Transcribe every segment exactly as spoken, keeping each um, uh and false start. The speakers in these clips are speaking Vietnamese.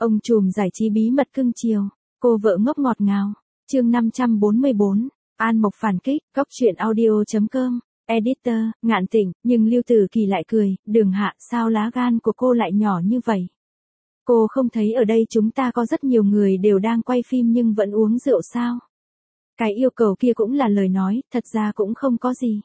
Ông trùm giải trí bí mật cưng chiều, cô vợ ngốc ngọt ngào. Chương năm trăm bốn mươi bốn, An Mộc phản kích, góc truyện audio chấm com. Editor, Ngạn Tịnh, nhưng Lưu Tử Kỳ lại cười, Đường Hạ, sao lá gan của cô lại nhỏ như vậy? Cô không thấy ở đây chúng ta có rất nhiều người đều đang quay phim nhưng vẫn uống rượu sao? Cái yêu cầu kia cũng là lời nói, thật ra cũng không có gì.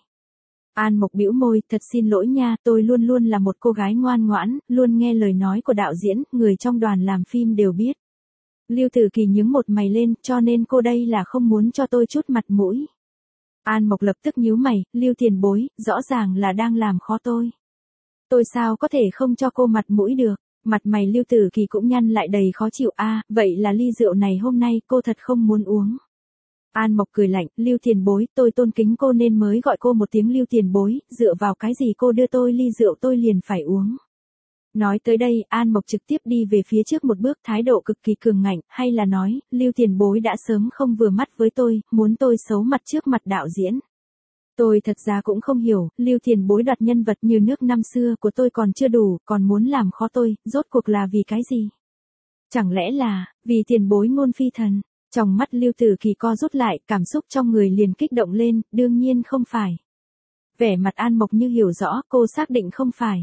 An Mộc bĩu môi, thật xin lỗi nha, tôi luôn luôn là một cô gái ngoan ngoãn, luôn nghe lời nói của đạo diễn, người trong đoàn làm phim đều biết. Lưu Tử Kỳ nhướng một mày lên, cho nên cô đây là không muốn cho tôi chút mặt mũi. An Mộc lập tức nhíu mày, Lưu tiền bối, rõ ràng là đang làm khó tôi. Tôi sao có thể không cho cô mặt mũi được, mặt mày Lưu Tử Kỳ cũng nhăn lại đầy khó chịu a, à, vậy là ly rượu này hôm nay cô thật không muốn uống. An Mộc cười lạnh, Lưu tiền bối, tôi tôn kính cô nên mới gọi cô một tiếng Lưu tiền bối, dựa vào cái gì cô đưa tôi ly rượu tôi liền phải uống. Nói tới đây, An Mộc trực tiếp đi về phía trước một bước, thái độ cực kỳ cường ngạnh, hay là nói, Lưu tiền bối đã sớm không vừa mắt với tôi, muốn tôi xấu mặt trước mặt đạo diễn. Tôi thật ra cũng không hiểu, Lưu tiền bối đoạt nhân vật như nước năm xưa của tôi còn chưa đủ, còn muốn làm khó tôi, rốt cuộc là vì cái gì? Chẳng lẽ là, vì tiền bối ngôn phi thần? Trong mắt Lưu Tử Kỳ co rút lại, cảm xúc trong người liền kích động lên, đương nhiên không phải. Vẻ mặt An Mộc như hiểu rõ, cô xác định không phải.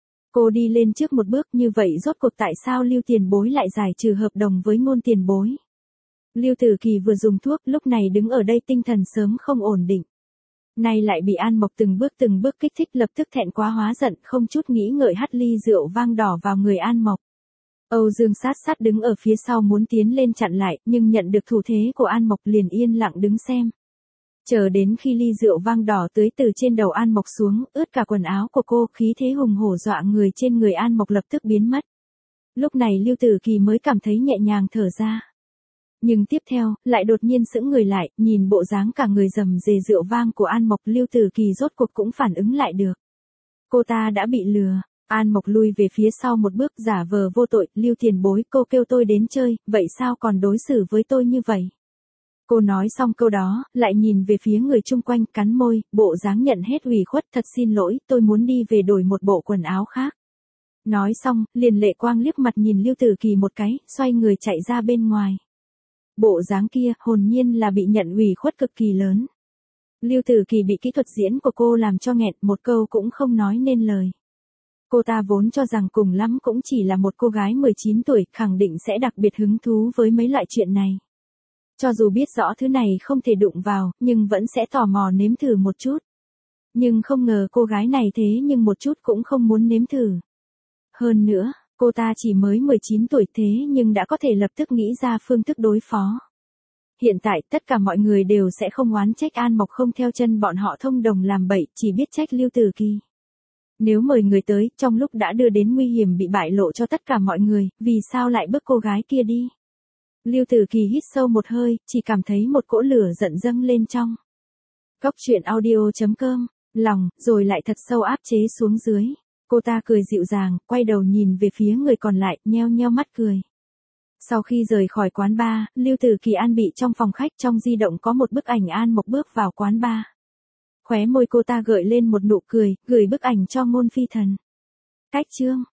Cô đi lên trước một bước, như vậy rốt cuộc tại sao Lưu tiền bối lại giải trừ hợp đồng với ngôn tiền bối? Lưu Tử Kỳ vừa dùng thuốc, lúc này đứng ở đây tinh thần sớm không ổn định. Nay lại bị An Mộc từng bước từng bước kích thích, lập tức thẹn quá hóa giận, không chút nghĩ ngợi hắt ly rượu vang đỏ vào người An Mộc. Âu Dương sát sát đứng ở phía sau muốn tiến lên chặn lại, nhưng nhận được thủ thế của An Mộc liền yên lặng đứng xem. Chờ đến khi ly rượu vang đỏ tưới từ trên đầu An Mộc xuống, ướt cả quần áo của cô, khí thế hùng hổ dọa người trên người An Mộc lập tức biến mất. Lúc này Lưu Tử Kỳ mới cảm thấy nhẹ nhàng thở ra. Nhưng tiếp theo, lại đột nhiên sững người lại, nhìn bộ dáng cả người rầm rề rượu vang của An Mộc, Lưu Tử Kỳ rốt cuộc cũng phản ứng lại được. Cô ta đã bị lừa. An Mộc lui về phía sau một bước, giả vờ vô tội, Lưu tiền bối, cô kêu tôi đến chơi, vậy sao còn đối xử với tôi như vậy? Cô nói xong câu đó, lại nhìn về phía người chung quanh, cắn môi, bộ dáng nhận hết ủy khuất, thật xin lỗi, tôi muốn đi về đổi một bộ quần áo khác. Nói xong, liền lệ quang liếc mặt nhìn Lưu Tử Kỳ một cái, xoay người chạy ra bên ngoài. Bộ dáng kia, hồn nhiên là bị nhận ủy khuất cực kỳ lớn. Lưu Tử Kỳ bị kỹ thuật diễn của cô làm cho nghẹn, một câu cũng không nói nên lời. Cô ta vốn cho rằng cùng lắm cũng chỉ là một cô gái mười chín tuổi, khẳng định sẽ đặc biệt hứng thú với mấy loại chuyện này. Cho dù biết rõ thứ này không thể đụng vào, nhưng vẫn sẽ tò mò nếm thử một chút. Nhưng không ngờ cô gái này thế nhưng một chút cũng không muốn nếm thử. Hơn nữa, cô ta chỉ mới mười chín tuổi thế nhưng đã có thể lập tức nghĩ ra phương thức đối phó. Hiện tại tất cả mọi người đều sẽ không oán trách An Mộc không theo chân bọn họ thông đồng làm bậy, chỉ biết trách Lưu Tử Kỳ. Nếu mời người tới, trong lúc đã đưa đến nguy hiểm bị bại lộ cho tất cả mọi người, vì sao lại bước cô gái kia đi? Lưu Tử Kỳ hít sâu một hơi, chỉ cảm thấy một cỗ lửa giận dâng lên trong. Góc truyện audio chấm com, lòng, rồi lại thật sâu áp chế xuống dưới. Cô ta cười dịu dàng, quay đầu nhìn về phía người còn lại, nheo nheo mắt cười. Sau khi rời khỏi quán bar, Lưu Tử Kỳ an bị trong phòng khách, trong di động có một bức ảnh An Mộc bước vào quán bar. Khóe môi cô ta gợi lên một nụ cười, gửi bức ảnh cho ngôn phi thần. Cách chương.